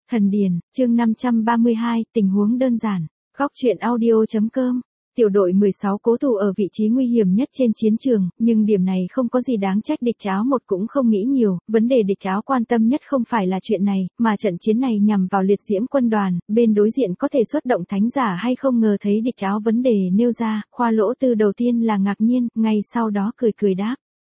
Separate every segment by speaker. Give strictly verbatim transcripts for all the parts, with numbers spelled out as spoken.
Speaker 1: Thần Điền, chương năm trăm ba mươi hai, tình huống đơn giản. Góc truyện audio.com. Tiểu đội mười sáu cố thủ ở vị trí nguy hiểm nhất trên chiến trường, nhưng điểm này không có gì đáng trách, địch áo một cũng không nghĩ nhiều, vấn đề địch áo quan tâm nhất không phải là chuyện này, mà trận chiến này nhằm vào liệt diễm quân đoàn, bên đối diện có thể xuất động thánh giả hay không. Ngờ thấy địch áo vấn đề nêu ra, Khoa Lỗ Tư đầu tiên là ngạc nhiên, ngay sau đó cười cười đáp.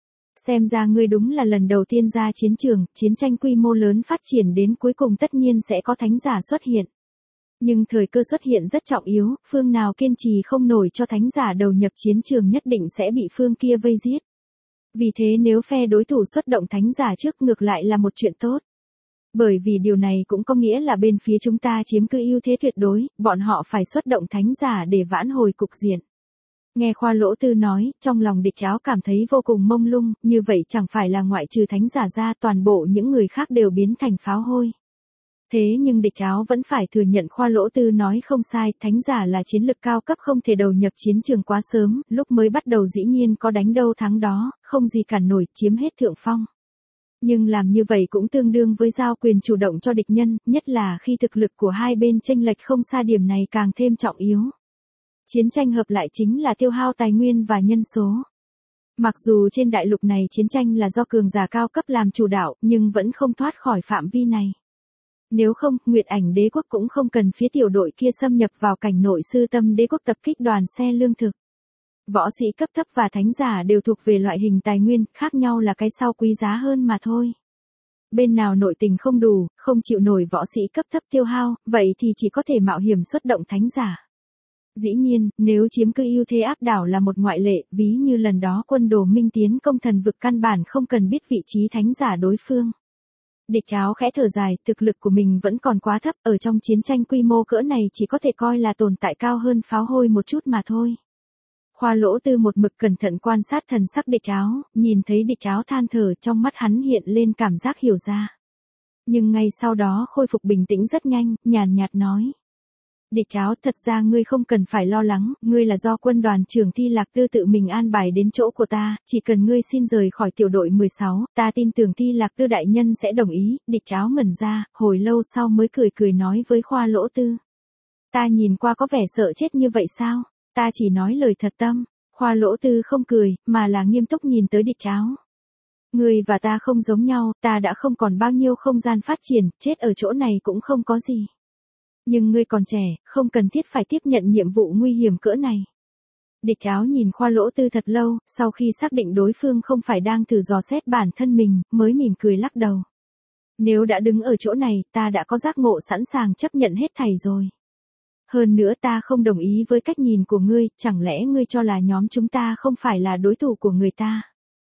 Speaker 1: Xem ra ngươi đúng là lần đầu tiên ra chiến trường, chiến tranh quy mô lớn phát triển đến cuối cùng tất nhiên sẽ có thánh giả xuất hiện. Nhưng thời cơ xuất hiện rất trọng yếu, phương nào kiên trì không nổi cho thánh giả đầu nhập chiến trường nhất định sẽ bị phương kia vây giết. Vì thế nếu phe đối thủ xuất động thánh giả trước ngược lại là một chuyện tốt. Bởi vì điều này cũng có nghĩa là bên phía chúng ta chiếm cứ ưu thế tuyệt đối, bọn họ phải xuất động thánh giả để vãn hồi cục diện. Nghe Khoa Lỗ Tư nói, trong lòng địch áo cảm thấy vô cùng mông lung, như vậy chẳng phải là ngoại trừ thánh giả ra toàn bộ những người khác đều biến thành pháo hôi. Thế nhưng địch áo vẫn phải thừa nhận Khoa Lỗ Tư nói không sai, thánh giả là chiến lực cao cấp không thể đầu nhập chiến trường quá sớm, lúc mới bắt đầu dĩ nhiên có đánh đâu thắng đó, không gì cản nổi, chiếm hết thượng phong. Nhưng làm như vậy cũng tương đương với giao quyền chủ động cho địch nhân, nhất là khi thực lực của hai bên chênh lệch không xa, điểm này càng thêm trọng yếu. Chiến tranh hợp lại chính là tiêu hao tài nguyên và nhân số. Mặc dù trên đại lục này chiến tranh là do cường giả cao cấp làm chủ đạo, nhưng vẫn không thoát khỏi phạm vi này. Nếu không, Nguyệt Ảnh Đế quốc cũng không cần phía tiểu đội kia xâm nhập vào cảnh nội Sư Tâm Đế quốc tập kích đoàn xe lương thực. Võ sĩ cấp thấp và thánh giả đều thuộc về loại hình tài nguyên, khác nhau là cái sau quý giá hơn mà thôi. Bên nào nội tình không đủ, không chịu nổi võ sĩ cấp thấp tiêu hao, vậy thì chỉ có thể mạo hiểm xuất động thánh giả. Dĩ nhiên, nếu chiếm cứ ưu thế áp đảo là một ngoại lệ, ví như lần đó quân Đồ Minh tiến công thần vực căn bản không cần biết vị trí thánh giả đối phương. Địch áo khẽ thở dài, thực lực của mình vẫn còn quá thấp, ở trong chiến tranh quy mô cỡ này chỉ có thể coi là tồn tại cao hơn pháo hôi một chút mà thôi. Khoa Lỗ Tư một mực cẩn thận quan sát thần sắc địch áo, nhìn thấy địch áo than thở, trong mắt hắn hiện lên cảm giác hiểu ra. Nhưng ngay sau đó khôi phục bình tĩnh rất nhanh, nhàn nhạt nói. Địch áo, thật ra ngươi không cần phải lo lắng, ngươi là do quân đoàn trưởng Thi Lạc Tư tự mình an bài đến chỗ của ta, chỉ cần ngươi xin rời khỏi tiểu đội mười sáu, ta tin tưởng Thi Lạc Tư đại nhân sẽ đồng ý. Địch áo ngẩn ra, hồi lâu sau mới cười cười nói với Khoa Lỗ Tư. Ta nhìn qua có vẻ sợ chết như vậy sao? Ta chỉ nói lời thật tâm. Khoa Lỗ Tư không cười, mà là nghiêm túc nhìn tới địch áo. Ngươi và ta không giống nhau, ta đã không còn bao nhiêu không gian phát triển, chết ở chỗ này cũng không có gì. Nhưng ngươi còn trẻ, không cần thiết phải tiếp nhận nhiệm vụ nguy hiểm cỡ này. Địch áo nhìn Khoa Lỗ Tư thật lâu, sau khi xác định đối phương không phải đang thử dò xét bản thân mình, mới mỉm cười lắc đầu. Nếu đã đứng ở chỗ này, ta đã có giác ngộ sẵn sàng chấp nhận hết thảy rồi. Hơn nữa ta không đồng ý với cách nhìn của ngươi, chẳng lẽ ngươi cho là nhóm chúng ta không phải là đối thủ của người ta?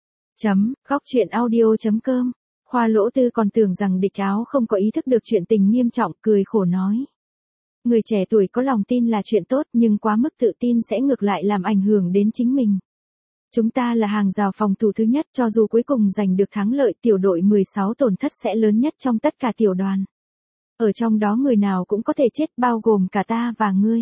Speaker 1: Chấm, góc truyện audio.com. Khoa Lỗ Tư còn tưởng rằng địch áo không có ý thức được chuyện tình nghiêm trọng, cười khổ nói. Người trẻ tuổi có lòng tin là chuyện tốt, nhưng quá mức tự tin sẽ ngược lại làm ảnh hưởng đến chính mình. Chúng ta là hàng rào phòng thủ thứ nhất, cho dù cuối cùng giành được thắng lợi, tiểu đội mười sáu tổn thất sẽ lớn nhất trong tất cả tiểu đoàn. Ở trong đó người nào cũng có thể chết, bao gồm cả ta và ngươi.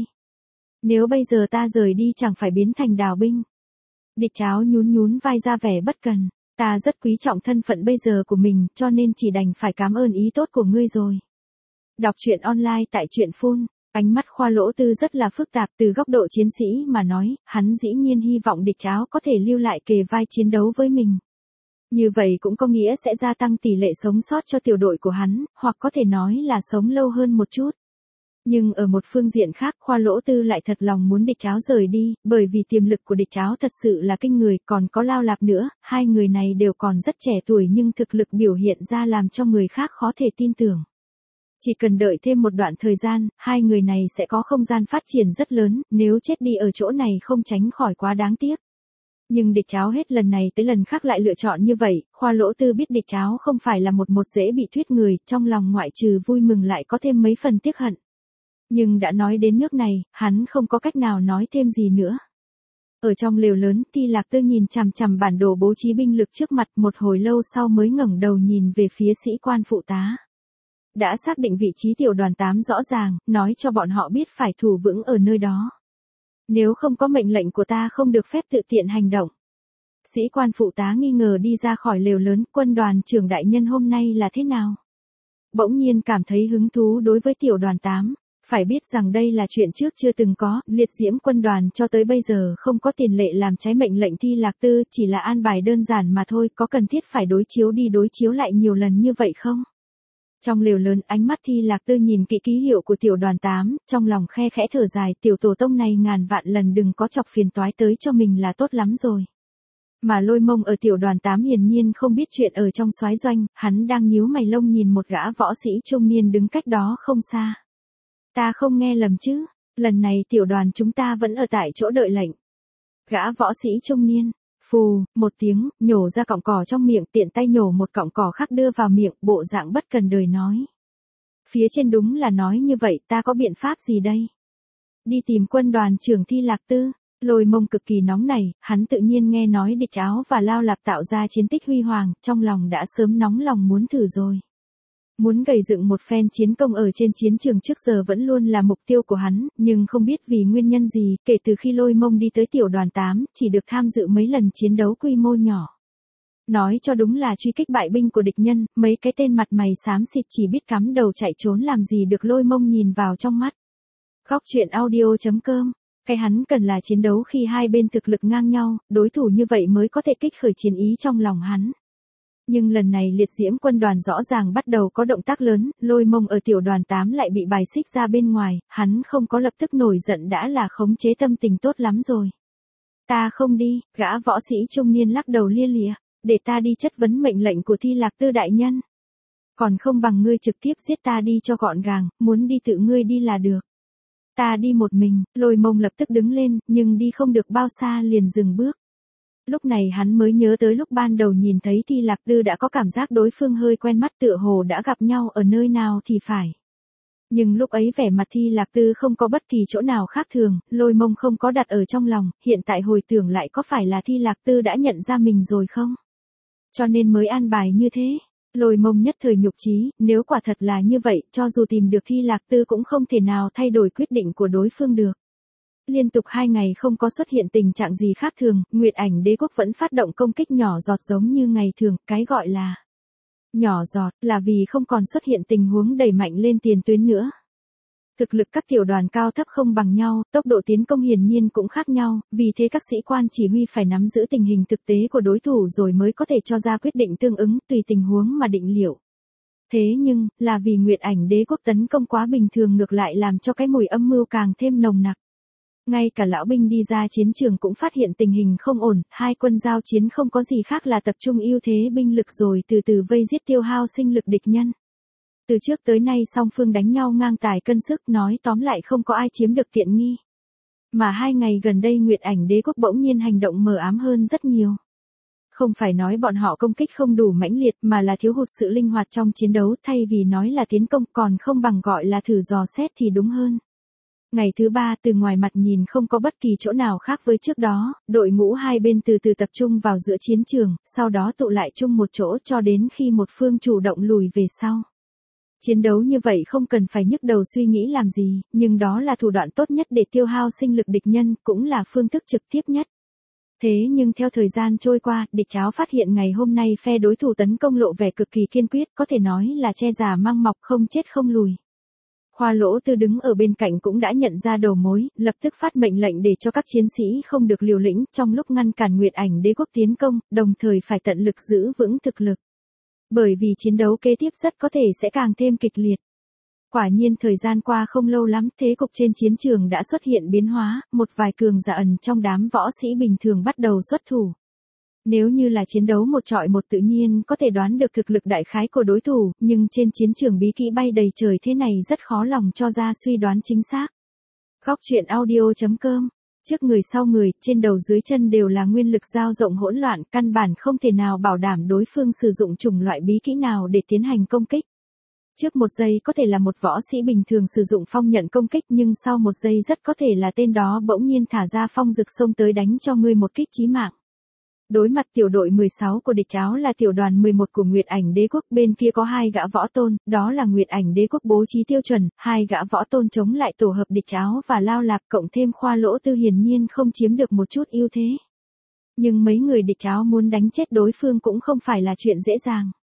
Speaker 1: Nếu bây giờ ta rời đi chẳng phải biến thành đào binh. Địch áo nhún nhún vai ra vẻ bất cần. Ta rất quý trọng thân phận bây giờ của mình, cho nên chỉ đành phải cảm ơn ý tốt của ngươi rồi. Đọc truyện online tại truyện phun. Ánh mắt Khoa Lỗ Tư rất là phức tạp, từ góc độ chiến sĩ mà nói, hắn dĩ nhiên hy vọng địch áo có thể lưu lại kề vai chiến đấu với mình. Như vậy cũng có nghĩa sẽ gia tăng tỷ lệ sống sót cho tiểu đội của hắn, hoặc có thể nói là sống lâu hơn một chút. Nhưng ở một phương diện khác, Khoa Lỗ Tư lại thật lòng muốn địch áo rời đi, bởi vì tiềm lực của địch áo thật sự là kinh người, còn có Lao Lạp nữa, hai người này đều còn rất trẻ tuổi nhưng thực lực biểu hiện ra làm cho người khác khó thể tin tưởng. Chỉ cần đợi thêm một đoạn thời gian, hai người này sẽ có không gian phát triển rất lớn, nếu chết đi ở chỗ này không tránh khỏi quá đáng tiếc. Nhưng địch áo hết lần này tới lần khác lại lựa chọn như vậy, Khoa Lỗ Tư biết địch áo không phải là một một dễ bị thuyết người, trong lòng ngoại trừ vui mừng lại có thêm mấy phần tiếc hận. Nhưng đã nói đến nước này, hắn không có cách nào nói thêm gì nữa. Ở trong lều lớn, Thi Lạc Tư nhìn chằm chằm bản đồ bố trí binh lực trước mặt, một hồi lâu sau mới ngẩng đầu nhìn về phía sĩ quan phụ tá. Đã xác định vị trí tiểu đoàn tám rõ ràng, nói cho bọn họ biết phải thủ vững ở nơi đó. Nếu không có mệnh lệnh của ta không được phép tự tiện hành động. Sĩ quan phụ tá nghi ngờ đi ra khỏi lều lớn, quân đoàn trưởng đại nhân hôm nay là thế nào? bỗng nhiên cảm thấy hứng thú đối với tiểu đoàn tám. Phải biết rằng đây là chuyện trước chưa từng có, liệt diễm quân đoàn cho tới bây giờ không có tiền lệ làm trái mệnh lệnh Thi Lạc Tư, chỉ là an bài đơn giản mà thôi, có cần thiết phải đối chiếu đi đối chiếu lại nhiều lần như vậy không? Trong lều lớn, ánh mắt Thi Lạc Tư nhìn kỹ ký hiệu của tiểu đoàn tám, trong lòng khe khẽ thở dài, tiểu tổ tông này ngàn vạn lần đừng có chọc phiền toái tới cho mình là tốt lắm rồi. Mà Lôi Mông ở tiểu đoàn tám hiển nhiên không biết chuyện ở trong soái doanh, hắn đang nhíu mày lông nhìn một gã võ sĩ trung niên đứng cách đó không xa. Ta không nghe lầm chứ, lần này tiểu đoàn chúng ta vẫn ở tại chỗ đợi lệnh. Gã võ sĩ trung niên, phù, một tiếng, nhổ ra cọng cỏ trong miệng, tiện tay nhổ một cọng cỏ khác đưa vào miệng, bộ dạng bất cần đời nói. Phía trên đúng là nói như vậy, ta có biện pháp gì đây? Đi tìm quân đoàn trưởng Thi Lạc Tư. Lôi Mông cực kỳ nóng nảy, hắn tự nhiên nghe nói Địch Áo và Lao Lạp tạo ra chiến tích huy hoàng, trong lòng đã sớm nóng lòng muốn thử rồi. Muốn gầy dựng một phen chiến công ở trên chiến trường trước giờ vẫn luôn là mục tiêu của hắn, nhưng không biết vì nguyên nhân gì, kể từ khi Lôi Mông đi tới tiểu đoàn tám, chỉ được tham dự mấy lần chiến đấu quy mô nhỏ. Nói cho đúng là truy kích bại binh của địch nhân, mấy cái tên mặt mày xám xịt chỉ biết cắm đầu chạy trốn làm gì được Lôi Mông nhìn vào trong mắt. Góc truyện audio chấm com. Cái hắn cần là chiến đấu khi hai bên thực lực ngang nhau, đối thủ như vậy mới có thể kích khởi chiến ý trong lòng hắn. Nhưng lần này liệt diễm quân đoàn rõ ràng bắt đầu có động tác lớn, Lôi Mông ở tiểu đoàn tám lại bị bài xích ra bên ngoài, hắn không có lập tức nổi giận đã là khống chế tâm tình tốt lắm rồi. Ta không đi, gã võ sĩ trung niên lắc đầu lia lịa, để ta đi chất vấn mệnh lệnh của Thi Lạc Tư đại nhân. Còn không bằng ngươi trực tiếp giết ta đi cho gọn gàng, muốn đi tự ngươi đi là được. Ta đi một mình, Lôi Mông lập tức đứng lên, nhưng đi không được bao xa liền dừng bước. Lúc này hắn mới nhớ tới lúc ban đầu nhìn thấy Thi Lạc Tư đã có cảm giác đối phương hơi quen mắt, tựa hồ đã gặp nhau ở nơi nào thì phải. Nhưng lúc ấy vẻ mặt Thi Lạc Tư không có bất kỳ chỗ nào khác thường, Lôi Mông không có đặt ở trong lòng, hiện tại hồi tưởng lại có phải là Thi Lạc Tư đã nhận ra mình rồi không? Cho nên mới an bài như thế. Lôi Mông nhất thời nhục chí, nếu quả thật là như vậy, cho dù tìm được Thi Lạc Tư cũng không thể nào thay đổi quyết định của đối phương được. Liên tục hai ngày không có xuất hiện tình trạng gì khác thường, Nguyệt Ảnh Đế quốc vẫn phát động công kích nhỏ giọt giống như ngày thường, cái gọi là nhỏ giọt là vì không còn xuất hiện tình huống đẩy mạnh lên tiền tuyến nữa. Thực lực các tiểu đoàn cao thấp không bằng nhau, tốc độ tiến công hiển nhiên cũng khác nhau, vì thế các sĩ quan chỉ huy phải nắm giữ tình hình thực tế của đối thủ rồi mới có thể cho ra quyết định tương ứng, tùy tình huống mà định liệu. Thế nhưng, là vì Nguyệt Ảnh Đế quốc tấn công quá bình thường ngược lại làm cho cái mùi âm mưu càng thêm nồng nặc. Ngay cả lão binh đi ra chiến trường cũng phát hiện tình hình không ổn, hai quân giao chiến không có gì khác là tập trung ưu thế binh lực rồi từ từ vây giết tiêu hao sinh lực địch nhân. Từ trước tới nay song phương đánh nhau ngang tài cân sức, nói tóm lại không có ai chiếm được tiện nghi. Mà hai ngày gần đây Nguyệt Ảnh Đế quốc bỗng nhiên hành động mờ ám hơn rất nhiều. Không phải nói bọn họ công kích không đủ mãnh liệt mà là thiếu hụt sự linh hoạt trong chiến đấu, thay vì nói là tiến công còn không bằng gọi là thử dò xét thì đúng hơn. Ngày thứ ba từ ngoài mặt nhìn không có bất kỳ chỗ nào khác với trước đó, đội ngũ hai bên từ từ tập trung vào giữa chiến trường, sau đó tụ lại chung một chỗ cho đến khi một phương chủ động lùi về sau. Chiến đấu như vậy không cần phải nhức đầu suy nghĩ làm gì, nhưng đó là thủ đoạn tốt nhất để tiêu hao sinh lực địch nhân, cũng là phương thức trực tiếp nhất. Thế nhưng theo thời gian trôi qua, Địch Áo phát hiện ngày hôm nay phe đối thủ tấn công lộ vẻ cực kỳ kiên quyết, có thể nói là che già mang mọc không chết không lùi. Khoa Lỗ Tư đứng ở bên cạnh cũng đã nhận ra đầu mối, lập tức phát mệnh lệnh để cho các chiến sĩ không được liều lĩnh trong lúc ngăn cản Nguyệt Ảnh Đế quốc tiến công, đồng thời phải tận lực giữ vững thực lực. Bởi vì chiến đấu kế tiếp rất có thể sẽ càng thêm kịch liệt. Quả nhiên thời gian qua không lâu lắm, thế cục trên chiến trường đã xuất hiện biến hóa, một vài cường giả ẩn trong đám võ sĩ bình thường bắt đầu xuất thủ. Nếu như là chiến đấu một trọi một tự nhiên có thể đoán được thực lực đại khái của đối thủ, nhưng trên chiến trường bí kỹ bay đầy trời thế này rất khó lòng cho ra suy đoán chính xác. Góc truyện audio chấm com. Trước người sau người, trên đầu dưới chân đều là nguyên lực dao rộng hỗn loạn, căn bản không thể nào bảo đảm đối phương sử dụng chủng loại bí kỹ nào để tiến hành công kích. Trước một giây có thể là một võ sĩ bình thường sử dụng phong nhận công kích, nhưng sau một giây rất có thể là tên đó bỗng nhiên thả ra phong rực xông tới đánh cho ngươi một kích chí mạng. Đối mặt tiểu đội mười sáu của Địch Áo là tiểu đoàn mười một của Nguyệt Ảnh Đế quốc, bên kia có hai gã võ tôn, đó là Nguyệt Ảnh Đế quốc bố trí tiêu chuẩn, hai gã võ tôn chống lại tổ hợp Địch Áo và Lao Lạp, cộng thêm Khoa Lỗ Tư hiển nhiên không chiếm được một chút ưu thế. Nhưng mấy người Địch Áo muốn đánh chết đối phương cũng không phải là chuyện dễ dàng.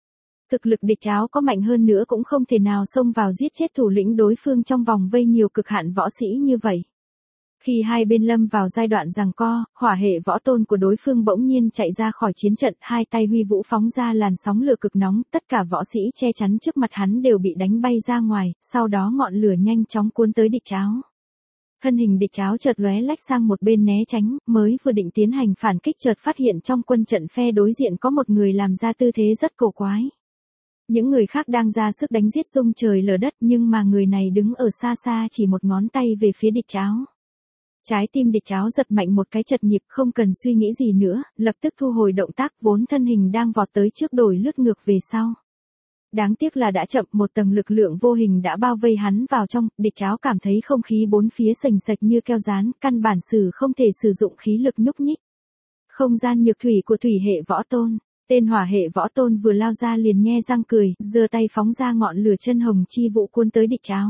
Speaker 1: Thực lực địch áo có mạnh hơn nữa cũng không thể nào xông vào giết chết thủ lĩnh đối phương trong vòng vây nhiều cực hạn võ sĩ như vậy. Khi hai bên lâm vào giai đoạn giằng co, hỏa hệ võ tôn của đối phương bỗng nhiên chạy ra khỏi chiến trận, hai tay huy vũ phóng ra làn sóng lửa cực nóng, tất cả võ sĩ che chắn trước mặt hắn đều bị đánh bay ra ngoài, sau đó ngọn lửa nhanh chóng cuốn tới địch áo. Thân hình địch áo chợt lóe lách sang một bên né tránh, mới vừa định tiến hành phản kích chợt phát hiện trong quân trận phe đối diện có một người làm ra tư thế rất cổ quái. Những người khác đang ra sức đánh giết rung trời lở đất nhưng mà người này đứng ở xa xa chỉ một ngón tay về phía địch áo. Trái tim địch áo giật mạnh một cái chật nhịp không cần suy nghĩ gì nữa, lập tức thu hồi động tác vốn thân hình đang vọt tới trước đổi lướt ngược về sau. Đáng tiếc là đã chậm, một tầng lực lượng vô hình đã bao vây hắn vào trong, địch áo cảm thấy không khí bốn phía sềnh sạch như keo dán, căn bản sử không thể sử dụng khí lực nhúc nhích. Không gian nhược thủy của thủy hệ võ tôn, tên hỏa hệ võ tôn vừa lao ra liền nhe răng cười, giơ tay phóng ra ngọn lửa chân hồng chi vụ cuốn tới địch áo.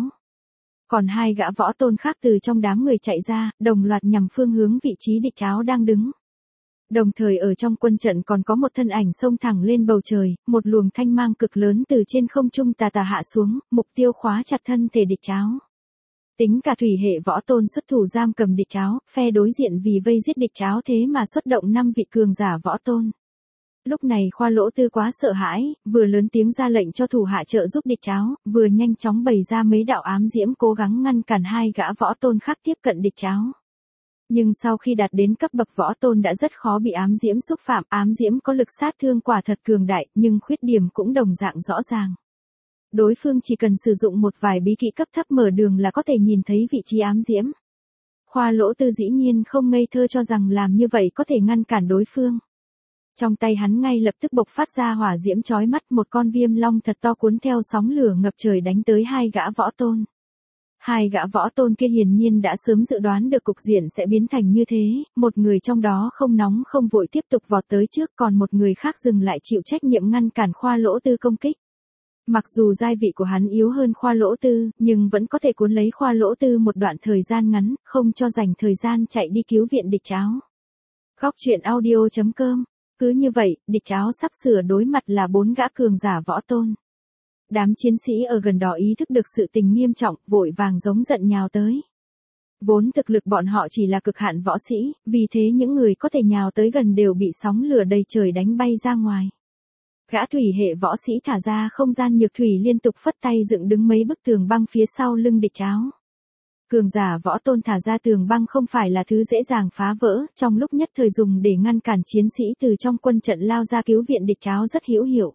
Speaker 1: Còn hai gã võ tôn khác từ trong đám người chạy ra, đồng loạt nhằm phương hướng vị trí địch áo đang đứng. Đồng thời ở trong quân trận còn có một thân ảnh xông thẳng lên bầu trời, một luồng thanh mang cực lớn từ trên không trung tà tà hạ xuống, mục tiêu khóa chặt thân thể địch áo. Tính cả thủy hệ võ tôn xuất thủ giam cầm địch áo, phe đối diện vì vây giết địch áo thế mà xuất động năm vị cường giả võ tôn. Lúc này Khoa Lỗ Tư quá sợ hãi, vừa lớn tiếng ra lệnh cho thủ hạ trợ giúp địch áo, vừa nhanh chóng bày ra mấy đạo ám diễm cố gắng ngăn cản hai gã võ tôn khác tiếp cận địch áo. Nhưng sau khi đạt đến cấp bậc võ tôn đã rất khó bị ám diễm xúc phạm, ám diễm có lực sát thương quả thật cường đại, nhưng khuyết điểm cũng đồng dạng rõ ràng. Đối phương chỉ cần sử dụng một vài bí kỹ cấp thấp mở đường là có thể nhìn thấy vị trí ám diễm. Khoa Lỗ Tư dĩ nhiên không ngây thơ cho rằng làm như vậy có thể ngăn cản đối phương. Trong tay hắn ngay lập tức bộc phát ra hỏa diễm chói mắt, một con viêm long thật to cuốn theo sóng lửa ngập trời đánh tới hai gã võ tôn. Hai gã võ tôn kia hiển nhiên đã sớm dự đoán được cục diện sẽ biến thành như thế, một người trong đó không nóng không vội tiếp tục vọt tới trước, còn một người khác dừng lại chịu trách nhiệm ngăn cản Khoa Lỗ Tư công kích. Mặc dù giai vị của hắn yếu hơn Khoa Lỗ Tư, nhưng vẫn có thể cuốn lấy Khoa Lỗ Tư một đoạn thời gian ngắn, không cho dành thời gian chạy đi cứu viện địch áo. Góc truyện audio chấm com. Cứ như vậy, địch áo sắp sửa đối mặt là bốn gã cường giả võ tôn. Đám chiến sĩ ở gần đó ý thức được sự tình nghiêm trọng, vội vàng giống giận nhào tới. Vốn thực lực bọn họ chỉ là cực hạn võ sĩ, vì thế những người có thể nhào tới gần đều bị sóng lửa đầy trời đánh bay ra ngoài. Gã thủy hệ võ sĩ thả ra không gian nhược thủy liên tục phất tay dựng đứng mấy bức tường băng phía sau lưng địch áo. Cường giả võ tôn thả ra tường băng không phải là thứ dễ dàng phá vỡ, trong lúc nhất thời dùng để ngăn cản chiến sĩ từ trong quân trận lao ra cứu viện địch áo rất hữu hiệu.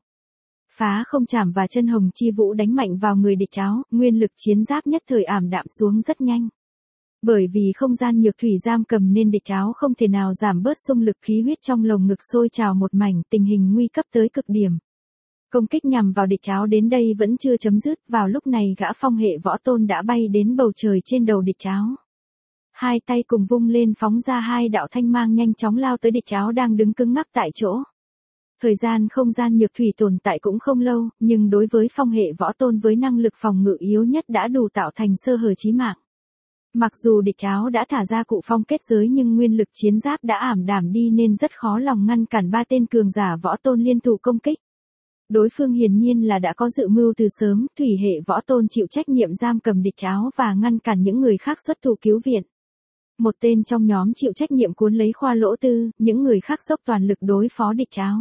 Speaker 1: Phá không chạm và chân hồng chi vũ đánh mạnh vào người địch áo, nguyên lực chiến giáp nhất thời ảm đạm xuống rất nhanh. Bởi vì không gian nhược thủy giam cầm nên địch áo không thể nào giảm bớt xung lực, khí huyết trong lồng ngực sôi trào một mảnh, tình hình nguy cấp tới cực điểm. Công kích nhằm vào địch áo đến đây vẫn chưa chấm dứt, vào lúc này gã phong hệ võ tôn đã bay đến bầu trời trên đầu địch áo. Hai tay cùng vung lên phóng ra hai đạo thanh mang nhanh chóng lao tới địch áo đang đứng cứng ngắc tại chỗ. Thời gian không gian nhược thủy tồn tại cũng không lâu, nhưng đối với phong hệ võ tôn với năng lực phòng ngự yếu nhất đã đủ tạo thành sơ hở chí mạng. Mặc dù địch áo đã thả ra cụ phong kết giới nhưng nguyên lực chiến giáp đã ảm đạm đi nên rất khó lòng ngăn cản ba tên cường giả võ tôn liên thủ công kích. Đối phương hiển nhiên là đã có dự mưu từ sớm, thủy hệ võ tôn chịu trách nhiệm giam cầm địch áo và ngăn cản những người khác xuất thủ cứu viện. Một tên trong nhóm chịu trách nhiệm cuốn lấy Khoa Lỗ Tư, những người khác dốc toàn lực đối phó địch áo.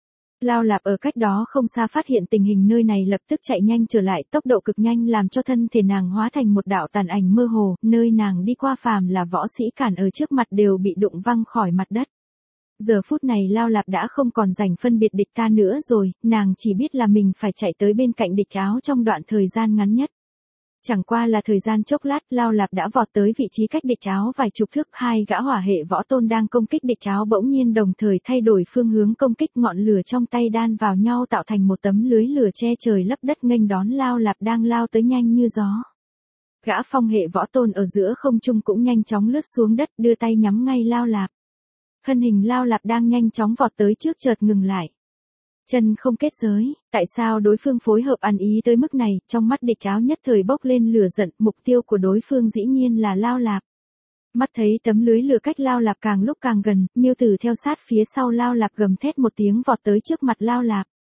Speaker 1: Lao Lạp ở cách đó không xa phát hiện tình hình nơi này lập tức chạy nhanh trở lại, tốc độ cực nhanh làm cho thân thể nàng hóa thành một đạo tàn ảnh mơ hồ, nơi nàng đi qua phàm là võ sĩ cản ở trước mặt đều bị đụng văng khỏi mặt đất. Giờ phút này Lao Lạp đã không còn rảnh phân biệt địch ta nữa rồi, nàng chỉ biết là mình phải chạy tới bên cạnh địch áo trong đoạn thời gian ngắn nhất. Chẳng qua là thời gian chốc lát, Lao Lạp đã vọt tới vị trí cách địch áo vài chục thước, hai gã hỏa hệ võ tôn đang công kích địch áo bỗng nhiên đồng thời thay đổi phương hướng công kích, ngọn lửa trong tay đan vào nhau tạo thành một tấm lưới lửa che trời lấp đất nghênh đón Lao Lạp đang lao tới nhanh như gió. Gã phong hệ võ tôn ở giữa không trung cũng nhanh chóng lướt xuống đất, đưa tay nhắm ngay Lao Lạp. Thân hình Lao Lạp đang nhanh chóng vọt tới trước chợt ngừng lại. Chân không kết giới, tại sao đối phương phối hợp ăn ý tới mức này, trong mắt địch áo nhất thời bốc lên lửa giận, mục tiêu của đối phương dĩ nhiên là Lao Lạp. Mắt thấy tấm lưới lửa cách Lao Lạp càng lúc càng gần, Miêu Tử theo sát phía sau Lao Lạp gầm thét một tiếng vọt tới trước mặt Lao Lạp.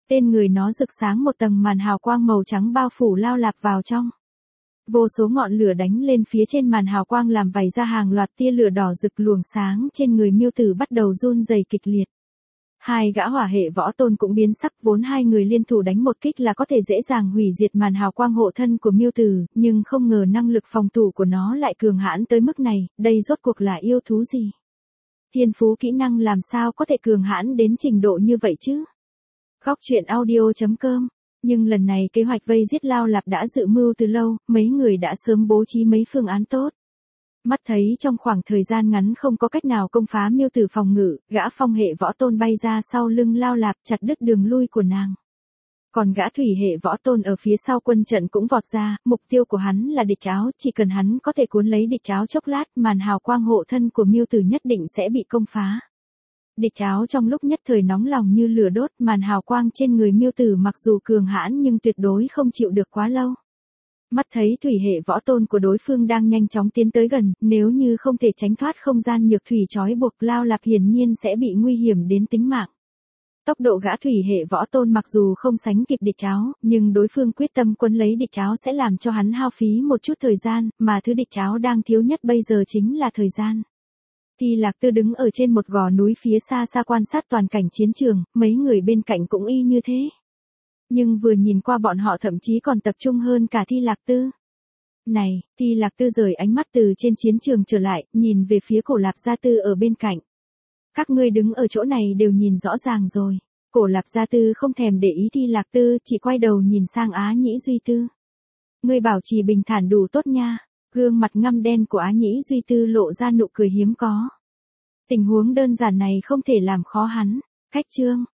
Speaker 1: Tên người nó rực sáng một tầng màn hào quang màu trắng bao phủ Lao Lạp vào trong. Vô số ngọn lửa đánh lên phía trên màn hào quang làm vảy ra hàng loạt tia lửa đỏ rực, luồng sáng trên người Miêu Tử bắt đầu run rẩy kịch liệt. Hai gã hỏa hệ võ tôn cũng biến sắc, vốn hai người liên thủ đánh một kích là có thể dễ dàng hủy diệt màn hào quang hộ thân của Miêu Tử, nhưng không ngờ năng lực phòng thủ của nó lại cường hãn tới mức này, đây rốt cuộc là yêu thú gì? Thiên phú kỹ năng làm sao có thể cường hãn đến trình độ như vậy chứ? Góc truyện audio chấm com. Nhưng lần này kế hoạch vây giết Lao Lạp đã dự mưu từ lâu, mấy người đã sớm bố trí mấy phương án tốt. Mắt thấy trong khoảng thời gian ngắn không có cách nào công phá Miêu Tử phòng ngự, gã phong hệ võ tôn bay ra sau lưng Lao Lạp chặt đứt đường lui của nàng. Còn gã thủy hệ võ tôn ở phía sau quân trận cũng vọt ra, mục tiêu của hắn là địch áo, chỉ cần hắn có thể cuốn lấy địch áo chốc lát, màn hào quang hộ thân của Miêu Tử nhất định sẽ bị công phá. Địch áo trong lúc nhất thời nóng lòng như lửa đốt, màn hào quang trên người Miêu Tử mặc dù cường hãn nhưng tuyệt đối không chịu được quá lâu. Mắt thấy thủy hệ võ tôn của đối phương đang nhanh chóng tiến tới gần, nếu như không thể tránh thoát không gian nhược thủy trói buộc, Lao Lạp hiển nhiên sẽ bị nguy hiểm đến tính mạng. Tốc độ gã thủy hệ võ tôn mặc dù không sánh kịp địch áo, nhưng đối phương quyết tâm quấn lấy địch áo sẽ làm cho hắn hao phí một chút thời gian, mà thứ địch áo đang thiếu nhất bây giờ chính là thời gian. Thì Lạc Tư đứng ở trên một gò núi phía xa xa quan sát toàn cảnh chiến trường, mấy người bên cạnh cũng y như thế. Nhưng vừa nhìn qua bọn họ thậm chí còn tập trung hơn cả Thi Lạc Tư. Này, Thi Lạc Tư rời ánh mắt từ trên chiến trường trở lại, nhìn về phía Cổ Lạp Gia Tư ở bên cạnh. Các ngươi đứng ở chỗ này đều nhìn rõ ràng rồi. Cổ Lạp Gia Tư không thèm để ý Thi Lạc Tư, chỉ quay đầu nhìn sang Á Nhĩ Duy Tư. Ngươi bảo trì bình thản đủ tốt nha. Gương mặt ngăm đen của Á Nhĩ Duy Tư lộ ra nụ cười hiếm có. Tình huống đơn giản này không thể làm khó hắn. Cách chương.